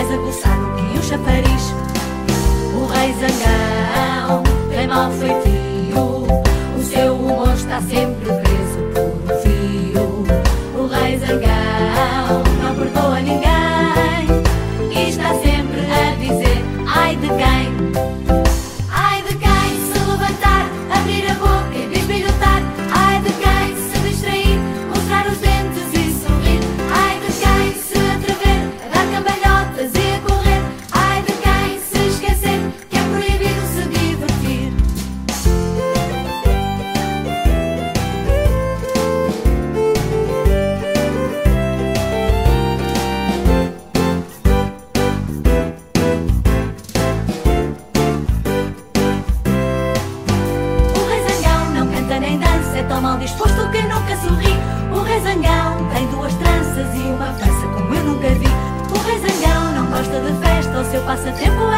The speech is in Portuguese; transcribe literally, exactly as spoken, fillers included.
mais aguçado que um chafariz. O rei zangão tem mau feitio, o seu humor está sempre preso por um fio. O rei zangão não perdoa ninguém e está sempre a dizer ai de quem. Ai de quem se levantar, abrir a boca e bisbilhotar. Ai de quem se distrair, mostrar os dentes e sorrir. Ai de quem se atrever a dar cambalhotas e a correr. Ai de quem se esquecer que é proibido se divertir. O rei zangão não canta nem dança, é tão mal disposto que nunca sorri. O rei zangão tem duas tranças e uma pança como eu nunca vi. O rei zangão não gosta de festa, o seu passatempo é